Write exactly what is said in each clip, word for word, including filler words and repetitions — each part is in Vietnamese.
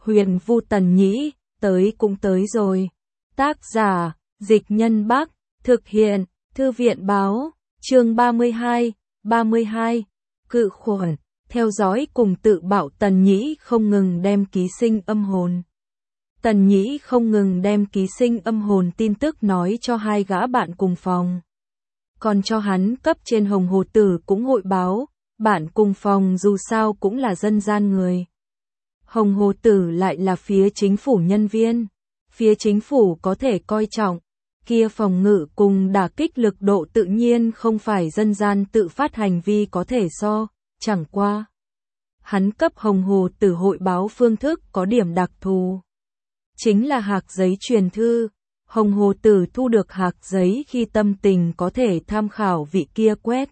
Huyền Vu Tần Nhĩ, tới cũng tới rồi. Tác giả, Dịch Nhân Bắc, thực hiện, Thư viện Báo, chương ba mươi hai, ba mươi hai, cự khuẩn, theo dõi cùng tự bảo Tần Nhĩ không ngừng đem ký sinh âm hồn. Tần Nhĩ không ngừng đem ký sinh âm hồn tin tức nói cho hai gã bạn cùng phòng. Còn cho hắn cấp trên Hồng Hồ Tử cũng hội báo, bạn cùng phòng dù sao cũng là dân gian người. Hồng Hồ Tử lại là phía chính phủ nhân viên, phía chính phủ có thể coi trọng, kia phòng ngự cùng đả kích lực độ tự nhiên không phải dân gian tự phát hành vi có thể so, chẳng qua. Hắn cấp Hồng Hồ Tử hội báo phương thức có điểm đặc thù. Chính là hạc giấy truyền thư, Hồng Hồ Tử thu được hạc giấy khi tâm tình có thể tham khảo vị kia quét.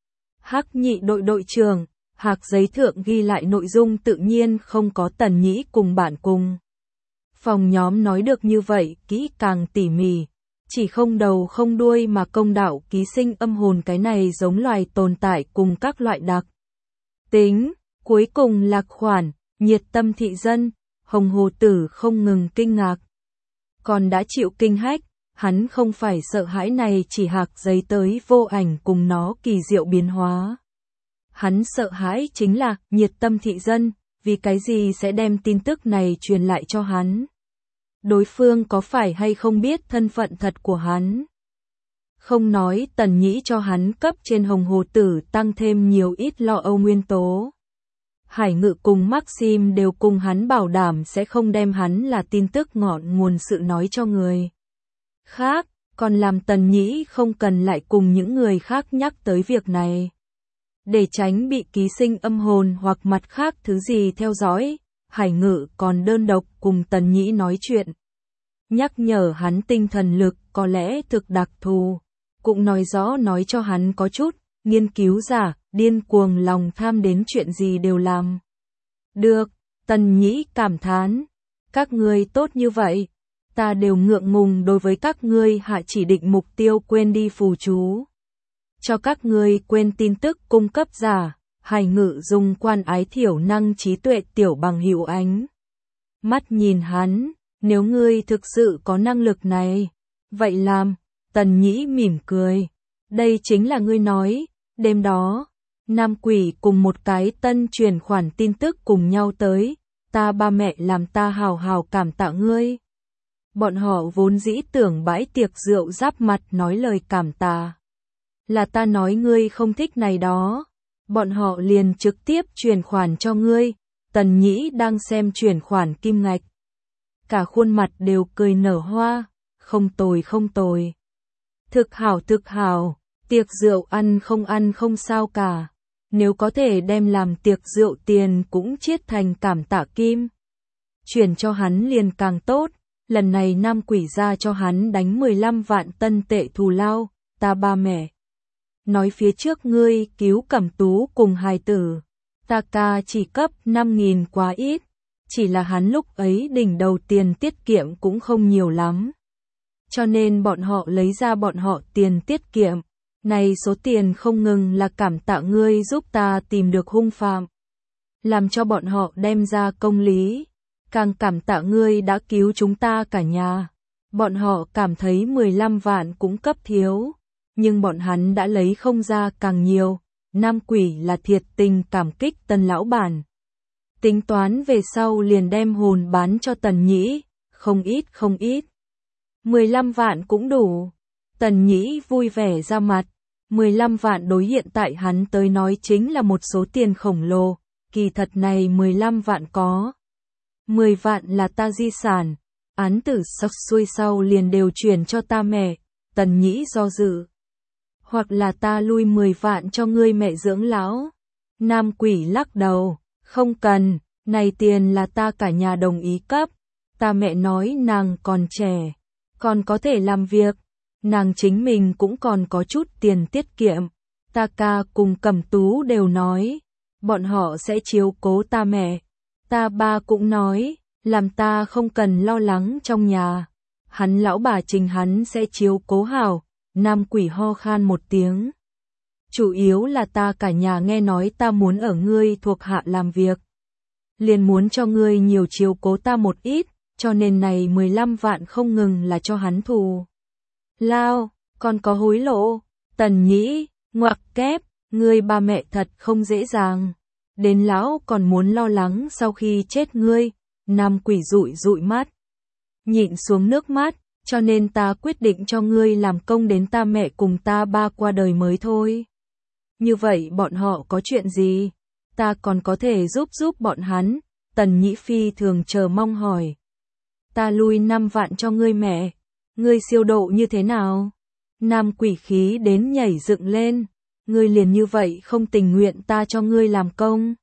Hắc nhị đội đội trưởng, hạc giấy thượng ghi lại nội dung tự nhiên không có Tần Nhĩ cùng bạn cùng. Phòng nhóm nói được như vậy kỹ càng tỉ mỉ, chỉ không đầu không đuôi mà công đạo ký sinh âm hồn cái này giống loài tồn tại cùng các loại đặc tính, cuối cùng lạc khoản, nhiệt tâm thị dân, Hồng Hồ Tử không ngừng kinh ngạc. Còn đã chịu kinh hách, hắn không phải sợ hãi này chỉ hạc giấy tới vô ảnh cùng nó kỳ diệu biến hóa. Hắn sợ hãi chính là nhiệt tâm thị dân, vì cái gì sẽ đem tin tức này truyền lại cho hắn. Đối phương có phải hay không biết thân phận thật của hắn. Không nói Tần Nhĩ cho hắn cấp trên Hồng Hồ Tử tăng thêm nhiều ít lo âu nguyên tố. Hải Ngự cùng Maxim đều cùng hắn bảo đảm sẽ không đem hắn là tin tức ngọn nguồn sự nói cho người khác, còn làm Tần Nhĩ không cần lại cùng những người khác nhắc tới việc này. Để tránh bị ký sinh âm hồn hoặc mặt khác thứ gì theo dõi, Hải Ngự còn đơn độc cùng Tần Nhĩ nói chuyện. Nhắc nhở hắn tinh thần lực có lẽ thực đặc thù, cũng nói rõ nói cho hắn có chút, nghiên cứu giả, điên cuồng lòng tham đến chuyện gì đều làm. Được, Tần Nhĩ cảm thán, các ngươi tốt như vậy, ta đều ngượng ngùng đối với các ngươi hạ chỉ định mục tiêu quên đi phù chú. Cho các ngươi quên tin tức cung cấp giả, Hải Ngự dùng quan ái thiểu năng trí tuệ tiểu bằng hữu ánh. Mắt nhìn hắn, nếu ngươi thực sự có năng lực này, vậy làm, Tần Nhĩ mỉm cười, đây chính là ngươi nói, đêm đó, Nam Quỷ cùng một cái tân truyền khoản tin tức cùng nhau tới, ta ba mẹ làm ta hào hào cảm tạ ngươi. Bọn họ vốn dĩ tưởng bãi tiệc rượu giáp mặt nói lời cảm tạ. Là ta nói ngươi không thích này đó. Bọn họ liền trực tiếp chuyển khoản cho ngươi. Tần Nhĩ đang xem chuyển khoản kim ngạch. Cả khuôn mặt đều cười nở hoa. Không tồi không tồi. Thực hảo thực hảo. Tiệc rượu ăn không ăn không sao cả. Nếu có thể đem làm tiệc rượu tiền cũng chiết thành cảm tạ kim. Chuyển cho hắn liền càng tốt. Lần này Nam Quỷ ra cho hắn đánh mười lăm vạn tân tệ thù lao. Ta ba mẹ. Nói phía trước ngươi cứu Cẩm Tú cùng hài tử. Ta ca chỉ cấp năm nghìn quá ít. Chỉ là hắn lúc ấy đỉnh đầu tiền tiết kiệm cũng không nhiều lắm. Cho nên bọn họ lấy ra bọn họ tiền tiết kiệm. Này số tiền không ngừng là cảm tạ ngươi giúp ta tìm được hung phạm. Làm cho bọn họ đem ra công lý. Càng cảm tạ ngươi đã cứu chúng ta cả nhà. Bọn họ cảm thấy mười lăm vạn cũng cấp thiếu. Nhưng bọn hắn đã lấy không ra càng nhiều. Nam Quỷ là thiệt tình cảm kích Tần lão bản. Tính toán về sau liền đem hồn bán cho Tần Nhĩ. Không ít không ít. mười lăm vạn cũng đủ. Tần Nhĩ vui vẻ ra mặt. mười lăm vạn đối hiện tại hắn tới nói chính là một số tiền khổng lồ. Kỳ thật này mười lăm vạn có. mười vạn là ta di sản. Án tử sắp xuôi sau liền đều chuyển cho ta mẹ. Tần Nhĩ do dự. Hoặc là ta lui mười vạn cho ngươi mẹ dưỡng lão. Nam Quỷ lắc đầu. Không cần, này tiền là ta cả nhà đồng ý cấp. Ta mẹ nói nàng còn trẻ. Còn có thể làm việc. Nàng chính mình cũng còn có chút tiền tiết kiệm. Ta ca cùng Cẩm Tú đều nói. Bọn họ sẽ chiếu cố ta mẹ. Ta ba cũng nói. Làm ta không cần lo lắng trong nhà. Hắn lão bà Trình hắn sẽ chiếu cố hảo. Nam Quỷ ho khan một tiếng. Chủ yếu là ta cả nhà nghe nói ta muốn ở ngươi thuộc hạ làm việc. liền muốn cho ngươi nhiều chiếu cố ta một ít, cho nên này mười lăm vạn không ngừng là cho hắn thù lao, còn có hối lộ. Tần Nhĩ, ngoặc kép, ngươi ba mẹ thật không dễ dàng. Đến lão còn muốn lo lắng sau khi chết ngươi. Nam Quỷ dụi dụi mắt, nhịn xuống nước mắt, cho nên ta quyết định cho ngươi làm công đến ta mẹ cùng ta ba qua đời mới thôi. Như vậy bọn họ có chuyện gì? Ta còn có thể giúp giúp bọn hắn. Tần Nhĩ phi thường chờ mong hỏi. Ta lui năm vạn cho ngươi mẹ. Ngươi siêu độ như thế nào? Nam Quỷ khí đến nhảy dựng lên. Ngươi liền như vậy không tình nguyện ta cho ngươi làm công.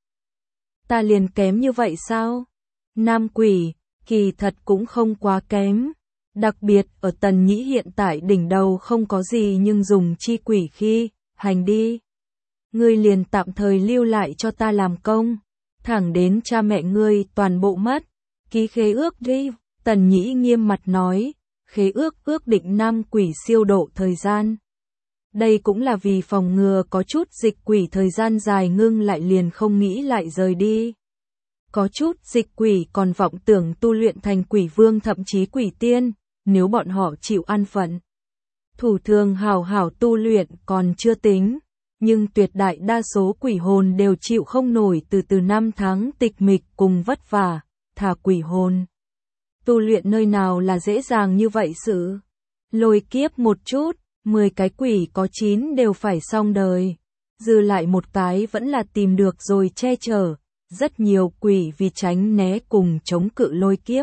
Ta liền kém như vậy sao? Nam Quỷ, kỳ thật cũng không quá kém. Đặc biệt ở Tần Nhĩ hiện tại đỉnh đầu không có gì nhưng dùng chi quỷ khi, hành đi. Ngươi liền tạm thời lưu lại cho ta làm công. Thẳng đến cha mẹ ngươi toàn bộ mất. Ký khế ước đi. Tần Nhĩ nghiêm mặt nói. Khế ước ước định Nam Quỷ siêu độ thời gian. Đây cũng là vì phòng ngừa có chút dịch quỷ thời gian dài ngưng lại liền không nghĩ lại rời đi. Có chút dịch quỷ còn vọng tưởng tu luyện thành quỷ vương thậm chí quỷ tiên, nếu bọn họ chịu an phận. Thủ thường hảo hảo tu luyện còn chưa tính, nhưng tuyệt đại đa số quỷ hồn đều chịu không nổi từ từ năm tháng tịch mịch cùng vất vả, thả quỷ hồn. Tu luyện nơi nào là dễ dàng như vậy sự. Lôi kiếp một chút, mười cái quỷ có chín đều phải xong đời. Dư lại một cái vẫn là tìm được rồi che chở. Rất nhiều quỷ vì tránh né cùng chống cự lôi kiếp.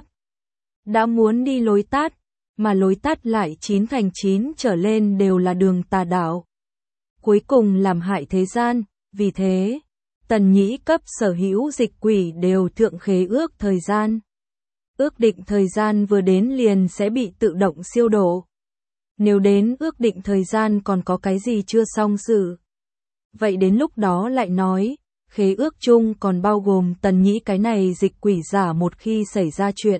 Đã muốn đi lối tắt, mà lối tắt lại chín thành chín trở lên đều là đường tà đạo. Cuối cùng làm hại thế gian, vì thế, Tần Nhĩ cấp sở hữu dịch quỷ đều thượng khế ước thời gian. Ước định thời gian vừa đến liền sẽ bị tự động siêu độ. Nếu đến ước định thời gian còn có cái gì chưa xong sự. Vậy đến lúc đó lại nói, khế ước chung còn bao gồm Tần Nhĩ cái này dịch quỷ giả một khi xảy ra chuyện.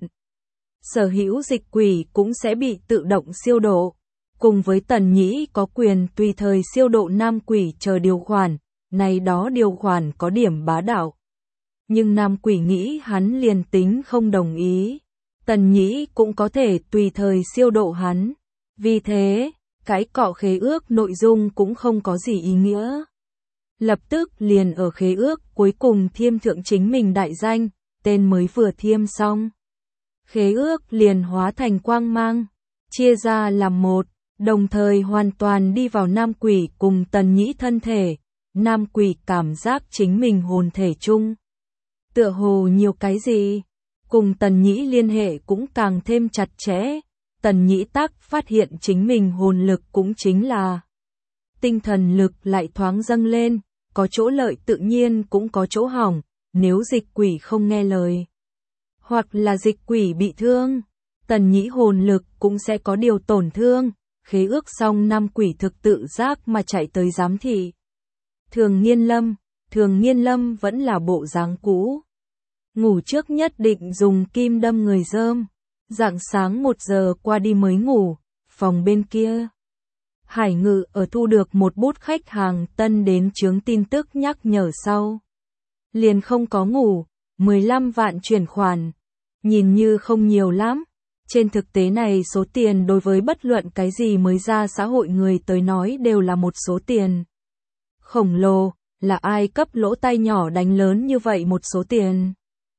Sở hữu dịch quỷ cũng sẽ bị tự động siêu độ. Cùng với Tần Nhĩ có quyền tùy thời siêu độ Nam Quỷ chờ điều khoản, này đó điều khoản có điểm bá đạo. Nhưng Nam Quỷ nghĩ hắn liền tính không đồng ý. Tần Nhĩ cũng có thể tùy thời siêu độ hắn. Vì thế, cái cọ khế ước nội dung cũng không có gì ý nghĩa. Lập tức liền ở khế ước cuối cùng thiêm thượng chính mình đại danh, tên mới vừa thiêm xong. Khế ước liền hóa thành quang mang, chia ra làm một, đồng thời hoàn toàn đi vào Nam Quỷ cùng Tần Nhĩ thân thể. Nam Quỷ cảm giác chính mình hồn thể chung. Tựa hồ nhiều cái gì, cùng Tần Nhĩ liên hệ cũng càng thêm chặt chẽ. Tần Nhĩ tác phát hiện chính mình hồn lực cũng chính là tinh thần lực lại thoáng dâng lên, có chỗ lợi tự nhiên cũng có chỗ hỏng, nếu dịch quỷ không nghe lời. Hoặc là dịch quỷ bị thương, Tần Nhĩ hồn lực cũng sẽ có điều tổn thương, khế ước xong Nam Quỷ thực tự giác mà chạy tới giám thị. Thường Nghiên Lâm, Thường Nghiên Lâm vẫn là bộ dáng cũ. Ngủ trước nhất định dùng kim đâm người rơm. Rạng sáng một giờ qua đi mới ngủ, phòng bên kia. Hải Ngự ở thu được một bút khách hàng tân đến chướng tin tức nhắc nhở sau. Liền không có ngủ, mười lăm vạn chuyển khoản. Nhìn như không nhiều lắm. Trên thực tế này số tiền đối với bất luận cái gì mới ra xã hội người tới nói đều là một số tiền khổng lồ, là ai cấp lỗ tai nhỏ đánh lớn như vậy một số tiền.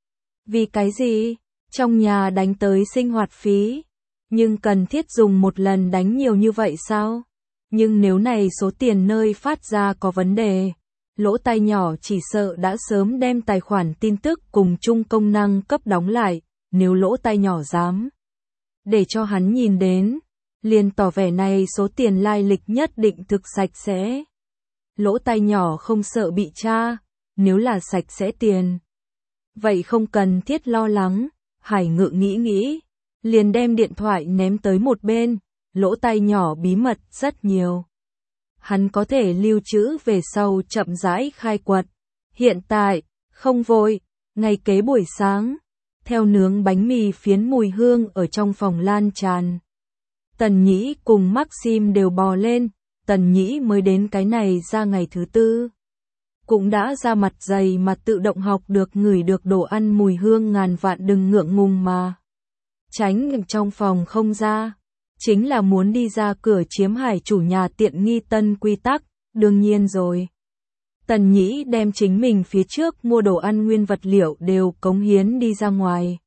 Vì cái gì? Trong nhà đánh tới sinh hoạt phí, nhưng cần thiết dùng một lần đánh nhiều như vậy sao? Nhưng nếu này số tiền nơi phát ra có vấn đề, lỗ tai nhỏ chỉ sợ đã sớm đem tài khoản tin tức cùng chung công năng cấp đóng lại, nếu lỗ tai nhỏ dám để cho hắn nhìn đến, liền tỏ vẻ này số tiền lai lịch nhất định thực sạch sẽ. Lỗ tai nhỏ không sợ bị tra, nếu là sạch sẽ tiền. Vậy không cần thiết lo lắng, Hải Ngự nghĩ nghĩ, liền đem điện thoại ném tới một bên, lỗ tai nhỏ bí mật rất nhiều. Hắn có thể lưu trữ về sau chậm rãi khai quật. Hiện tại, không vội, ngay kế buổi sáng, theo nướng bánh mì phiến mùi hương ở trong phòng lan tràn. Tần Nhĩ cùng Maxim đều bò lên, Tần Nhĩ mới đến cái này ra ngày thứ tư. cũng đã ra mặt dày mà tự động học được ngửi được đồ ăn mùi hương ngàn vạn, đừng ngượng ngùng mà tránh trong phòng không ra, chính là muốn đi ra cửa chiếm Hải chủ nhà tiện nghi. Tân quy tắc, đương nhiên rồi. Tần Nhĩ đem chính mình phía trước mua đồ ăn nguyên vật liệu đều cống hiến đi ra ngoài.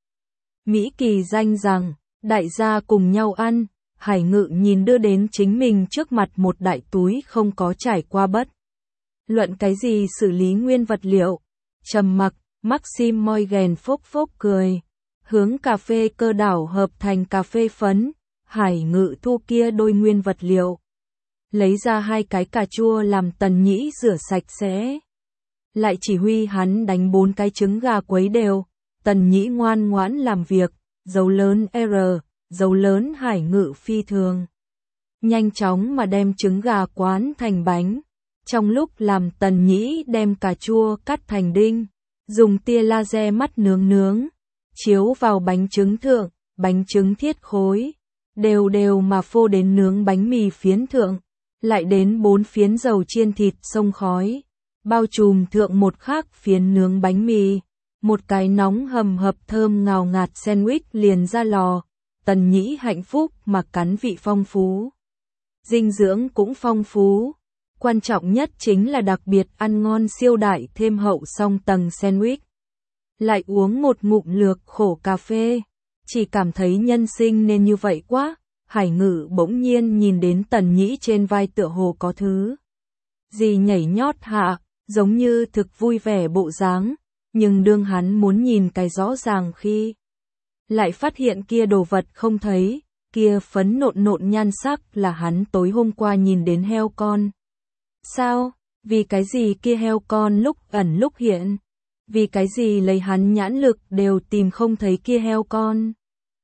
Mỹ Kỳ danh rằng, đại gia cùng nhau ăn, Hải Ngự nhìn đưa đến chính mình trước mặt một đại túi không có trải qua bất luận cái gì xử lý nguyên vật liệu. Trầm mặc, Maxime Morgan phốc phốc cười, hướng cà phê cơ đảo hợp thành cà phê phấn. Hải Ngự thu kia đôi nguyên vật liệu, lấy ra hai cái cà chua làm Tần Nhĩ rửa sạch sẽ, lại chỉ huy hắn đánh bốn cái trứng gà quấy đều. Tần Nhĩ ngoan ngoãn làm việc, dấu lớn R, dấu lớn. Hải Ngự phi thường nhanh chóng mà đem trứng gà quán thành bánh. Trong lúc làm, Tần Nhĩ đem cà chua cắt thành đinh, dùng tia laser mắt nướng nướng, chiếu vào bánh trứng thượng, bánh trứng thiết khối, đều đều mà phô đến nướng bánh mì phiến thượng, lại đến bốn phiến dầu chiên thịt xông khói, bao trùm thượng một khác phiến nướng bánh mì. Một cái nóng hầm hập thơm ngào ngạt sandwich liền ra lò. Tần Nhĩ hạnh phúc mà cắn, vị phong phú, dinh dưỡng cũng phong phú. Quan trọng nhất chính là đặc biệt ăn ngon siêu đại, thêm hậu song tầng sandwich. Lại uống một ngụm lược khổ cà phê, chỉ cảm thấy nhân sinh nên như vậy quá. Hải Ngự bỗng nhiên nhìn đến Tần Nhĩ trên vai tựa hồ có thứ gì nhảy nhót hạ, giống như thực vui vẻ bộ dáng, nhưng đương hắn muốn nhìn cái rõ ràng khi lại phát hiện kia đồ vật không thấy, kia phấn nộn nộn nhan sắc là hắn tối hôm qua nhìn đến heo con. Sao? Vì cái gì kia heo con lúc ẩn lúc hiện? Vì cái gì lấy hắn nhãn lực đều tìm không thấy kia heo con?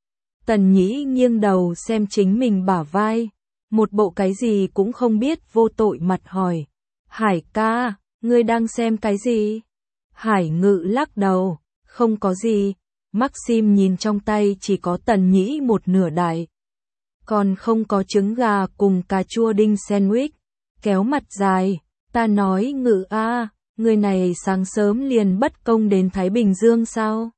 Tần Nhĩ nghiêng đầu xem chính mình bả vai, một bộ cái gì cũng không biết vô tội mặt hỏi. Hải ca, ngươi đang xem cái gì? Hải Ngự lắc đầu, không có gì. Maxime nhìn trong tay chỉ có Tần Nhĩ một nửa đại, còn không có trứng gà cùng cà chua đinh sandwich, kéo mặt dài. Ta nói Ngự a, người này sáng sớm liền bất công đến Thái Bình Dương sao?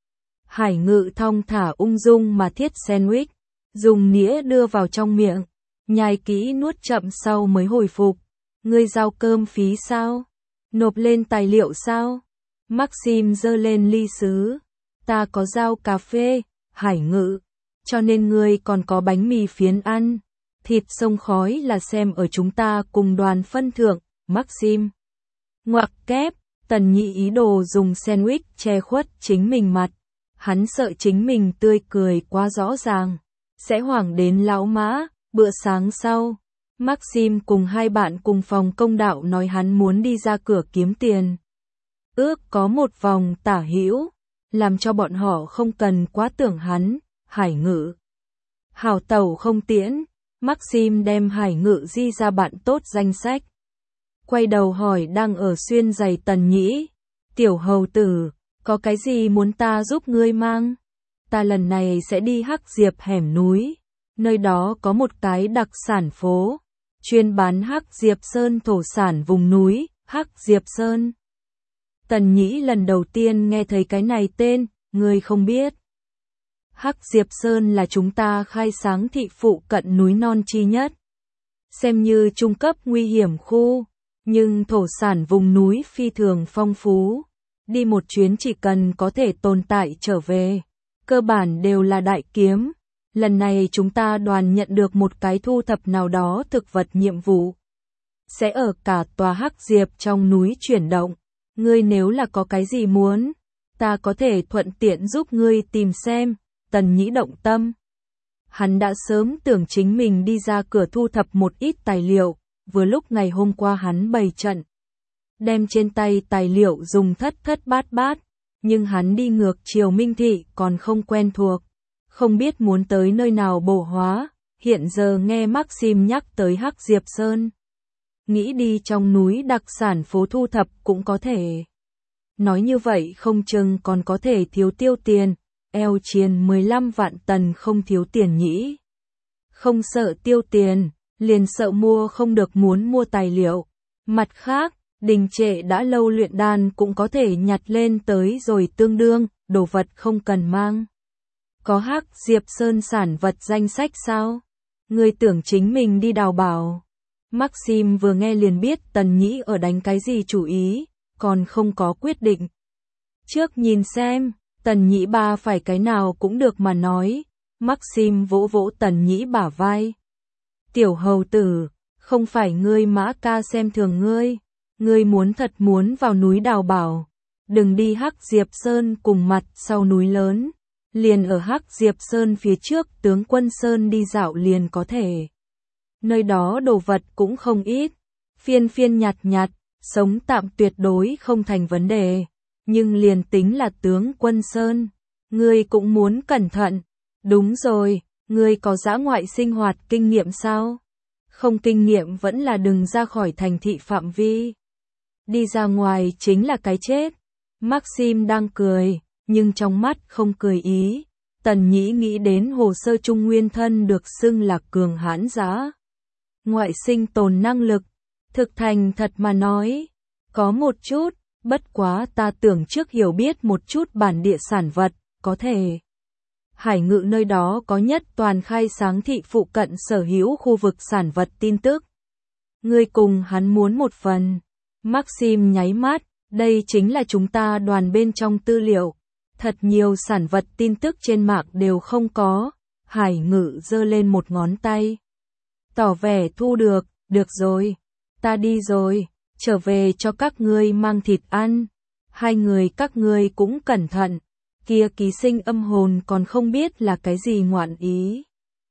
Hải Ngự thong thả ung dung mà thiết sandwich, dùng nĩa đưa vào trong miệng, nhai kỹ nuốt chậm sau mới hồi phục. Ngươi giao cơm phí sao? Nộp lên tài liệu sao? Maxime giơ lên ly sứ. Ta có giao cà phê, Hải Ngự, cho nên ngươi còn có bánh mì phiến ăn. Thịt sông khói là xem ở chúng ta cùng đoàn phân thượng. Maxime ngoặc kép. Tần Nhĩ ý đồ dùng sandwich che khuất chính mình mặt, hắn sợ chính mình tươi cười quá rõ ràng sẽ hoảng đến lão mã. Bữa sáng sau, Maxime cùng hai bạn cùng phòng công đạo nói hắn muốn đi ra cửa kiếm tiền, ước có một vòng tả hữu, làm cho bọn họ không cần quá tưởng hắn. Hải Ngự hảo tẩu không tiễn. Maxime đem Hải Ngự di ra bạn tốt danh sách, quay đầu hỏi đang ở xuyên giày Tần Nhĩ. Tiểu hầu tử, có cái gì muốn ta giúp ngươi mang? Ta lần này sẽ đi Hắc Diệp hẻm núi, nơi đó có một cái đặc sản phố, chuyên bán Hắc Diệp Sơn thổ sản vùng núi. Hắc Diệp Sơn. Tần Nhĩ lần đầu tiên nghe thấy cái này tên, ngươi không biết. Hắc Diệp Sơn là chúng ta khai sáng thị phụ cận núi non chi nhất, xem như trung cấp nguy hiểm khu, nhưng thổ sản vùng núi phi thường phong phú. Đi một chuyến chỉ cần có thể tồn tại trở về, cơ bản đều là đại kiếm. Lần này chúng ta đoàn nhận được một cái thu thập nào đó thực vật nhiệm vụ, sẽ ở cả tòa Hắc Diệp trong núi chuyển động. Ngươi nếu là có cái gì muốn, ta có thể thuận tiện giúp ngươi tìm xem. Tần Nhĩ động tâm. Hắn đã sớm tưởng chính mình đi ra cửa thu thập một ít tài liệu, vừa lúc ngày hôm qua hắn bày trận, đem trên tay tài liệu dùng thất thất bát bát, nhưng hắn đi ngược chiều Minh Thị còn không quen thuộc, không biết muốn tới nơi nào bổ hóa. Hiện giờ nghe Maxime nhắc tới Hắc Diệp Sơn, nghĩ đi trong núi đặc sản phố thu thập cũng có thể. Nói như vậy không chừng còn có thể thiếu tiêu tiền. Eo chiền mười lăm vạn tần không thiếu tiền nhỉ. Không sợ tiêu tiền, liền sợ mua không được muốn mua tài liệu. Mặt khác, Đình trệ đã lâu luyện đan cũng có thể nhặt lên tới rồi tương đương, đồ vật không cần mang. Có Hắc Diệp Sơn sản vật danh sách sao? Ngươi tưởng chính mình đi đào bảo. Maxim vừa nghe liền biết Tần Nhĩ ở đánh cái gì chủ ý, còn không có quyết định. Trước nhìn xem, Tần Nhĩ ba phải cái nào cũng được mà nói. Maxim vỗ vỗ Tần Nhĩ bả vai. Tiểu hầu tử, không phải ngươi Mã ca xem thường ngươi. Ngươi muốn thật muốn vào núi đào bảo. Đừng đi Hắc Diệp Sơn cùng mặt sau núi lớn. Liền ở Hắc Diệp Sơn phía trước tướng quân Sơn đi dạo liền có thể. Nơi đó đồ vật cũng không ít. Phiên phiên nhặt nhặt, sống tạm tuyệt đối không thành vấn đề. Nhưng liền tính là tướng quân Sơn, ngươi cũng muốn cẩn thận. Đúng rồi, ngươi có dã ngoại sinh hoạt kinh nghiệm sao? Không kinh nghiệm vẫn là đừng ra khỏi thành thị phạm vi. Đi ra ngoài chính là cái chết. Maxim đang cười, nhưng trong mắt không cười ý. Tần Nhĩ nghĩ đến hồ sơ Trung Nguyên thân được xưng là cường hãn giá. Ngoại sinh tồn năng lực, thực thành thật mà nói. Có một chút, bất quá ta tưởng trước hiểu biết một chút bản địa sản vật, có thể. Hải Ngự nơi đó có nhất toàn khai sáng thị phụ cận sở hữu khu vực sản vật tin tức. Ngươi cùng hắn muốn một phần. Maxim nháy mắt, đây chính là chúng ta đoàn bên trong tư liệu. Thật nhiều sản vật tin tức trên mạng đều không có. Hải Ngự giơ lên một ngón tay. Tỏ vẻ thu được, được rồi. Ta đi rồi, trở về cho các ngươi mang thịt ăn. Hai người các ngươi cũng cẩn thận. Kia ký sinh âm hồn còn không biết là cái gì ngoạn ý.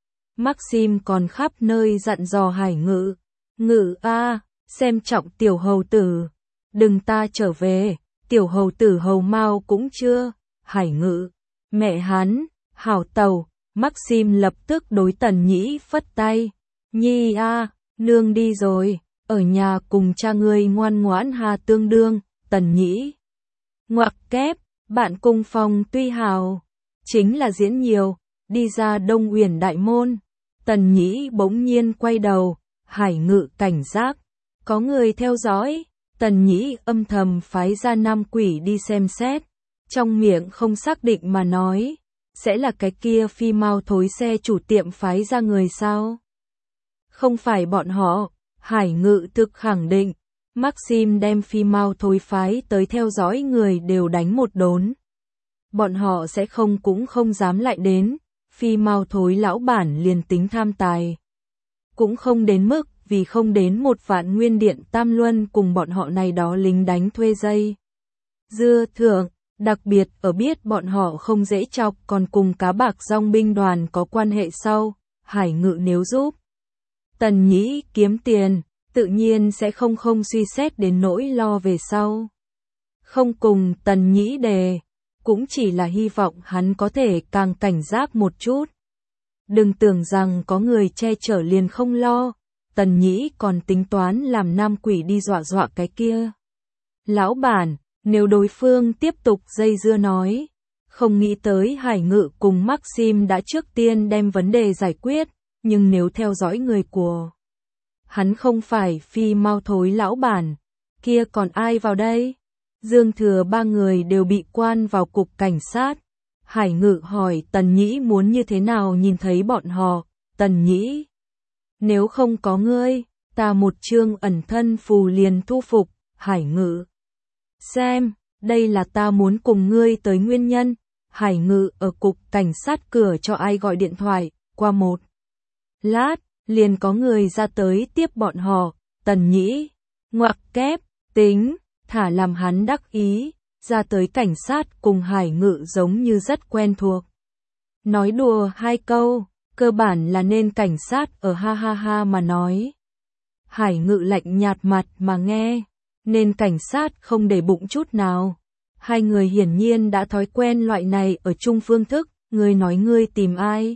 Maxim còn khắp nơi dặn dò Hải Ngự. Ngự a, xem trọng tiểu hầu tử. Đừng ta trở về, tiểu hầu tử hầu mau cũng chưa. Hải Ngự, mẹ hắn, hảo tàu. Maxim lập tức đối Tần Nhĩ phất tay. Nhi a, nương đi rồi, ở nhà cùng cha ngươi ngoan ngoãn hà tương đương. Tần Nhĩ, ngoặc kép, bạn cùng phòng tuy hào, chính là diễn nhiều. Đi ra Đông Uyển đại môn, Tần Nhĩ bỗng nhiên quay đầu. Hải Ngự cảnh giác, có người theo dõi. Tần Nhĩ âm thầm phái ra năm quỷ đi xem xét, trong miệng không xác định mà nói, sẽ là cái kia phi mau thối xe chủ tiệm phái ra người sao? Không phải bọn họ. Hải Ngự thực khẳng định. Maxim đem phi mau thối phái tới theo dõi người đều đánh một đốn. Bọn họ sẽ không cũng không dám lại đến. Phi mau thối lão bản liền tính tham tài, cũng không đến mức vì không đến một vạn nguyên điện tam luân cùng bọn họ này đó lính đánh thuê dây. Dưa thượng, đặc biệt ở biết bọn họ không dễ chọc còn cùng cá bạc dòng binh đoàn có quan hệ sau. Hải Ngự nếu giúp Tần Nhĩ kiếm tiền, tự nhiên sẽ không không suy xét đến nỗi lo về sau. Không cùng Tần Nhĩ đề, cũng chỉ là hy vọng hắn có thể càng cảnh giác một chút. Đừng tưởng rằng có người che chở liền không lo. Tần Nhĩ còn tính toán làm nam quỷ đi dọa dọa cái kia. Lão bản, nếu đối phương tiếp tục dây dưa nói, không nghĩ tới Hải Ngự cùng Maxim đã trước tiên đem vấn đề giải quyết, nhưng nếu theo dõi người của hắn không phải phi mau thối lão bản, kia còn ai vào đây? Dương Thừa ba người đều bị quan vào cục cảnh sát. Hải Ngự hỏi Tần Nhĩ muốn như thế nào nhìn thấy bọn họ. Tần Nhĩ, nếu không có ngươi, ta một chương ẩn thân phù liền thu phục. Hải Ngự, xem, đây là ta muốn cùng ngươi tới nguyên nhân. Hải Ngự ở cục cảnh sát cửa cho ai gọi điện thoại, qua một lát, liền có người ra tới tiếp bọn họ. Tần Nhĩ, ngoặc kép, tính, thả làm hắn đắc ý, ra tới cảnh sát cùng Hải Ngự giống như rất quen thuộc. Nói đùa hai câu, cơ bản là nên cảnh sát ở ha ha ha mà nói. Hải Ngự lạnh nhạt mặt mà nghe, nên cảnh sát không để bụng chút nào. Hai người hiển nhiên đã thói quen loại này ở chung phương thức. Ngươi nói ngươi tìm ai?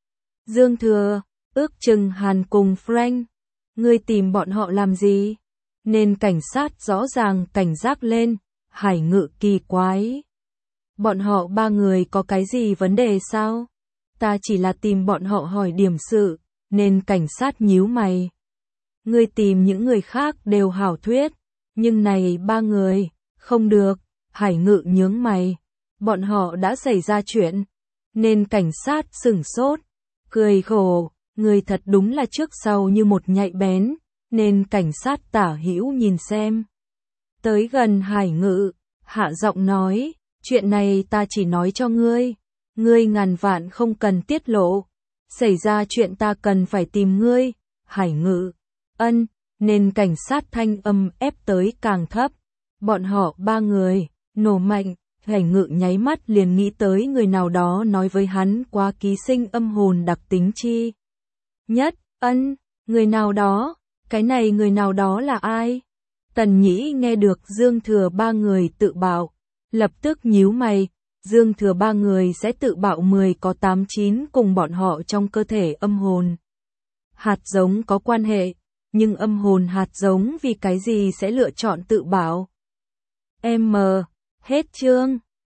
Dương Thừa, ước chừng Hàn cùng Frank. Ngươi tìm bọn họ làm gì? Nên cảnh sát rõ ràng cảnh giác lên. Hải Ngự kỳ quái, bọn họ ba người có cái gì vấn đề sao? Ta chỉ là tìm bọn họ hỏi điểm sự. Nên cảnh sát nhíu mày. Ngươi tìm những người khác đều hảo thuyết, Nhưng này ba người, không được, Hải Ngự nhướng mày. Bọn họ đã xảy ra chuyện, nên cảnh sát sửng sốt, cười khổ, người thật đúng là trước sau như một nhạy bén, nên cảnh sát tả hữu nhìn xem. Tới gần Hải Ngự, hạ giọng nói, chuyện này ta chỉ nói cho ngươi, ngươi ngàn vạn không cần tiết lộ, xảy ra chuyện ta cần phải tìm ngươi. Hải Ngự, ân, nên cảnh sát thanh âm ép tới càng thấp. Bọn họ ba người, nổ mạnh, Hải Ngự nháy mắt liền nghĩ tới người nào đó nói với hắn qua ký sinh âm hồn đặc tính chi nhất, ân, người nào đó, cái này người nào đó là ai? Tần Nhĩ nghe được Dương Thừa ba người tự bạo, lập tức nhíu mày, Dương Thừa ba người sẽ tự bạo mười có tám chín cùng bọn họ trong cơ thể âm hồn. Hạt giống có quan hệ, nhưng âm hồn hạt giống vì cái gì sẽ lựa chọn tự bạo? M. Hết chương.